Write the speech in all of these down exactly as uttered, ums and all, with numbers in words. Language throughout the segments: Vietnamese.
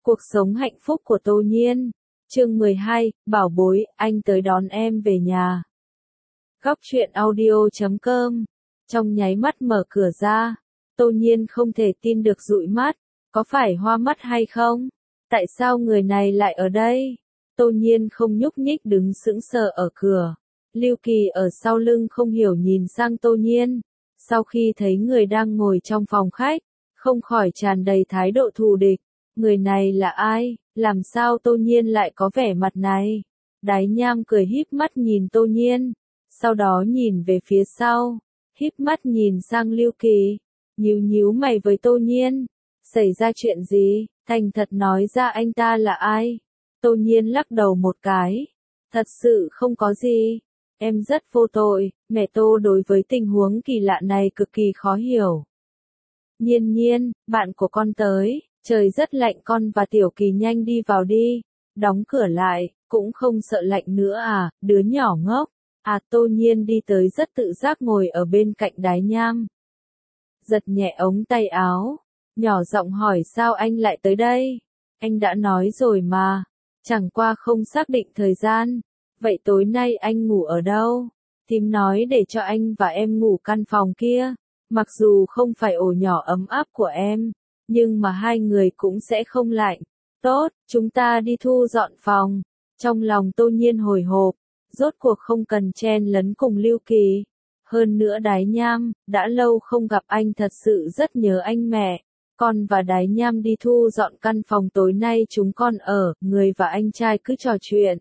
Cuộc sống hạnh phúc của Tô Nhiên. Chương mười hai, bảo bối, anh tới đón em về nhà. Góc truyện audio chấm com. Trong nháy mắt mở cửa ra, Tô Nhiên không thể tin được dụi mắt, có phải hoa mắt hay không? Tại sao người này lại ở đây? Tô Nhiên không nhúc nhích đứng sững sờ ở cửa. Lưu Kỳ ở sau lưng không hiểu nhìn sang Tô Nhiên. Sau khi thấy người đang ngồi trong phòng khách, không khỏi tràn đầy thái độ thù địch. Người này là ai? Làm sao Tô Nhiên lại có vẻ mặt này? Đái Nham cười híp mắt nhìn Tô Nhiên, sau đó nhìn về phía sau, híp mắt nhìn sang Lưu Kỳ, nhíu nhíu mày với Tô Nhiên. Xảy ra chuyện gì? Thành thật nói ra anh ta là ai? Tô Nhiên lắc đầu một cái. Thật sự không có gì. Em rất vô tội, mẹ Tô đối với tình huống kỳ lạ này cực kỳ khó hiểu. Nhiên Nhiên, bạn của con tới. Trời rất lạnh, con và Tiểu Kỳ nhanh đi vào đi. Đóng cửa lại, cũng không sợ lạnh nữa à, đứa nhỏ ngốc. À, Tô Nhiên đi tới rất tự giác ngồi ở bên cạnh Đái Nham. Giật nhẹ ống tay áo, nhỏ giọng hỏi sao anh lại tới đây? Anh đã nói rồi mà, chẳng qua không xác định thời gian. Vậy tối nay anh ngủ ở đâu? Thím nói để cho anh và em ngủ căn phòng kia. Mặc dù không phải ổ nhỏ ấm áp của em, nhưng mà hai người cũng sẽ không lạnh. Tốt, chúng ta đi thu dọn phòng. Trong lòng Tô Nhiên hồi hộp, rốt cuộc không cần chen lấn cùng Lưu Kỳ. Hơn nữa Đái Nham, đã lâu không gặp anh thật sự rất nhớ anh mẹ. Con và Đái Nham đi thu dọn căn phòng tối nay chúng con ở, người và anh trai cứ trò chuyện.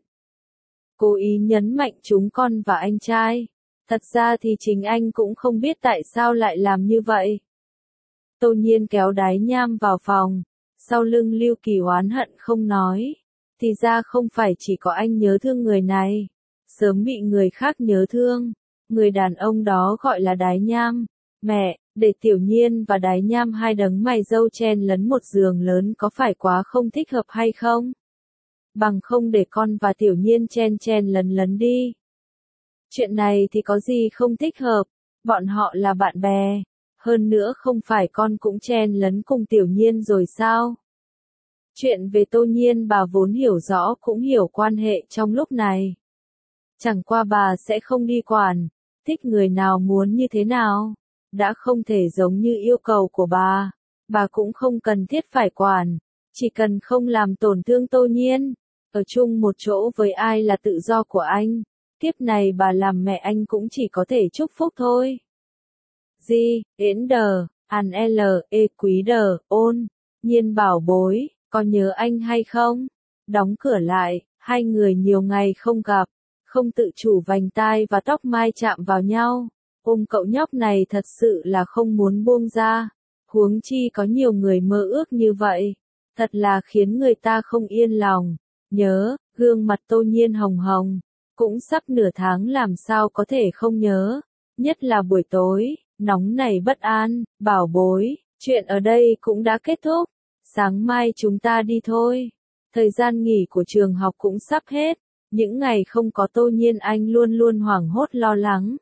Cố ý nhấn mạnh chúng con và anh trai. Thật ra thì chính anh cũng không biết tại sao lại làm như vậy. Tô Nhiên kéo Đái Nham vào phòng, sau lưng Lưu Kỳ oán hận không nói. Thì ra không phải chỉ có anh nhớ thương người này, sớm bị người khác nhớ thương. Người đàn ông đó gọi là Đái Nham. Mẹ, để Tiểu Nhiên và Đái Nham hai đấng mày râu chen lấn một giường lớn có phải quá không thích hợp hay không? Bằng không để con và Tiểu Nhiên chen chen lấn lấn đi. Chuyện này thì có gì không thích hợp, bọn họ là bạn bè. Hơn nữa không phải con cũng chen lấn cùng Tiểu Nhiên rồi sao? Chuyện về Tô Nhiên bà vốn hiểu rõ cũng hiểu quan hệ trong lúc này. Chẳng qua bà sẽ không đi quản, thích người nào muốn như thế nào. Đã không thể giống như yêu cầu của bà, bà cũng không cần thiết phải quản. Chỉ cần không làm tổn thương Tô Nhiên, ở chung một chỗ với ai là tự do của anh. Tiếp này bà làm mẹ anh cũng chỉ có thể chúc phúc thôi. Di, Yến đờ, Hàn L, E quý đờ, ôn, Nhiên bảo bối, có nhớ anh hay không? Đóng cửa lại, hai người nhiều ngày không gặp, không tự chủ vành tai và tóc mai chạm vào nhau. Ôm cậu nhóc này thật sự là không muốn buông ra. Huống chi có nhiều người mơ ước như vậy. Thật là khiến người ta không yên lòng. Nhớ, gương mặt Tô Nhiên hồng hồng. Cũng sắp nửa tháng làm sao có thể không nhớ. Nhất là buổi tối, nóng này bất an, bảo bối, chuyện ở đây cũng đã kết thúc. Sáng mai chúng ta đi thôi. Thời gian nghỉ của trường học cũng sắp hết. Những ngày không có Tô Nhiên anh luôn luôn hoảng hốt lo lắng.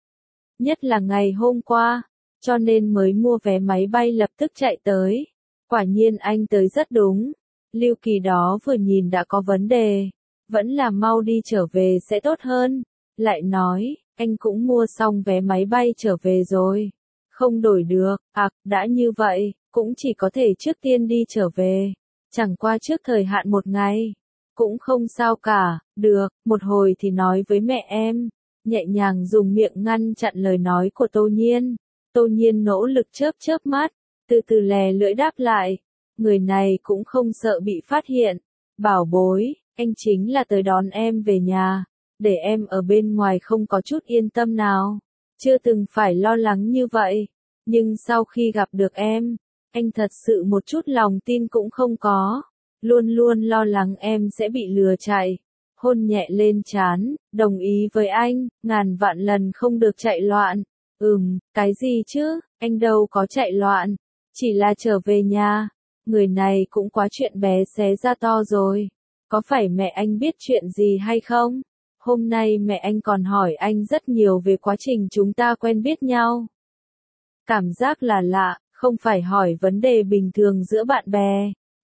Nhất là ngày hôm qua, cho nên mới mua vé máy bay lập tức chạy tới. Quả nhiên anh tới rất đúng. Lưu Kỳ đó vừa nhìn đã có vấn đề. Vẫn là mau đi trở về sẽ tốt hơn. Lại nói, anh cũng mua xong vé máy bay trở về rồi. Không đổi được, à, đã như vậy, cũng chỉ có thể trước tiên đi trở về. Chẳng qua trước thời hạn một ngày. Cũng không sao cả, được, một hồi thì nói với mẹ em. Nhẹ nhàng dùng miệng ngăn chặn lời nói của Tô Nhiên. Tô Nhiên nỗ lực chớp chớp mắt, từ từ lè lưỡi đáp lại. Người này cũng không sợ bị phát hiện. Bảo bối, anh chính là tới đón em về nhà. Để em ở bên ngoài không có chút yên tâm nào. Chưa từng phải lo lắng như vậy. Nhưng sau khi gặp được em, anh thật sự một chút lòng tin cũng không có. Luôn luôn lo lắng em sẽ bị lừa chạy. Hôn nhẹ lên trán, đồng ý với anh, ngàn vạn lần không được chạy loạn. Ừm, cái gì chứ, anh đâu có chạy loạn, chỉ là trở về nhà. Người này cũng quá chuyện bé xé ra to rồi. Có phải mẹ anh biết chuyện gì hay không? Hôm nay mẹ anh còn hỏi anh rất nhiều về quá trình chúng ta quen biết nhau. Cảm giác là lạ, không phải hỏi vấn đề bình thường giữa bạn bè.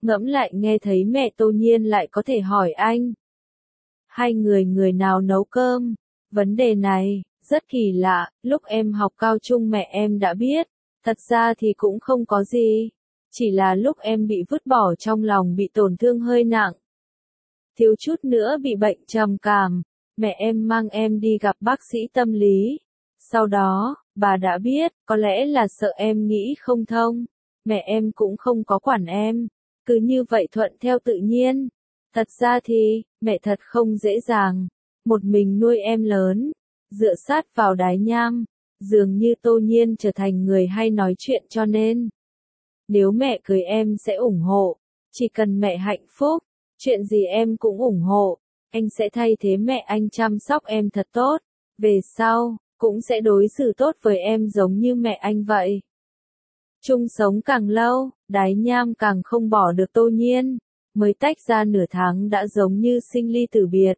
Ngẫm lại nghe thấy mẹ Tô Nhiên lại có thể hỏi anh. Hai người người nào nấu cơm? Vấn đề này, rất kỳ lạ, lúc em học cao trung mẹ em đã biết, thật ra thì cũng không có gì. Chỉ là lúc em bị vứt bỏ trong lòng bị tổn thương hơi nặng. Thiếu chút nữa bị bệnh trầm cảm, mẹ em mang em đi gặp bác sĩ tâm lý. Sau đó, bà đã biết, có lẽ là sợ em nghĩ không thông, mẹ em cũng không có quản em, cứ như vậy thuận theo tự nhiên. Thật ra thì, mẹ thật không dễ dàng, một mình nuôi em lớn, dựa sát vào đái nham, dường như Tô Nhiên trở thành người hay nói chuyện cho nên. Nếu mẹ cưới em sẽ ủng hộ, chỉ cần mẹ hạnh phúc, chuyện gì em cũng ủng hộ, anh sẽ thay thế mẹ anh chăm sóc em thật tốt, về sau, cũng sẽ đối xử tốt với em giống như mẹ anh vậy. Chung sống càng lâu, đái nham càng không bỏ được Tô Nhiên, mới tách ra nửa tháng đã giống như sinh ly tử biệt.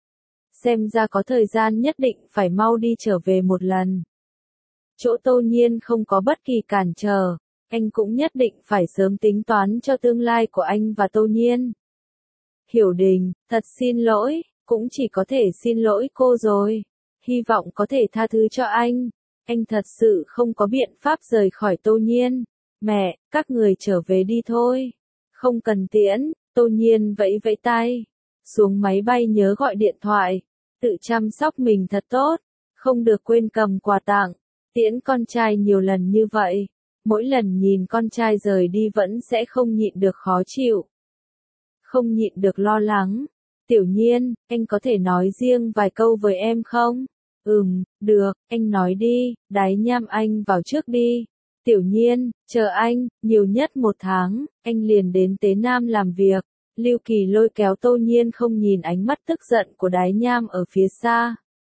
Xem ra có thời gian nhất định phải mau đi trở về một lần. Chỗ Tô Nhiên không có bất kỳ cản trở, anh cũng nhất định phải sớm tính toán cho tương lai của anh và Tô Nhiên. Hiểu Đình, thật xin lỗi, cũng chỉ có thể xin lỗi cô rồi. Hy vọng có thể tha thứ cho anh. Anh thật sự không có biện pháp rời khỏi Tô Nhiên. Mẹ, các người trở về đi thôi. Không cần tiễn, Tô Nhiên vẫy vẫy tay. Xuống máy bay nhớ gọi điện thoại. Tự chăm sóc mình thật tốt. Không được quên cầm quà tặng. Tiễn con trai nhiều lần như vậy. Mỗi lần nhìn con trai rời đi vẫn sẽ không nhịn được khó chịu. Không nhịn được lo lắng. Tiểu Nhiên, anh có thể nói riêng vài câu với em không? Ừm, được, anh nói đi, đái nham anh vào trước đi. Tiểu Nhiên, chờ anh, nhiều nhất một tháng, anh liền đến Tế Nam làm việc. Lưu Kỳ lôi kéo Tô Nhiên không nhìn ánh mắt tức giận của đái nham ở phía xa.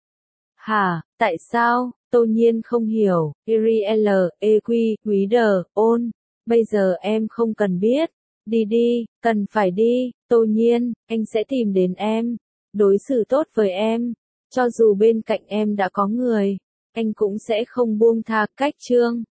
Hả, tại sao? Tô Nhiên không hiểu. Ariel, Equi, Reader, ôn. Bây giờ em không cần biết. Đi đi, cần phải đi, Tô Nhiên, anh sẽ tìm đến em. Đối xử tốt với em. Cho dù bên cạnh em đã có người, anh cũng sẽ không buông tha. Cách chương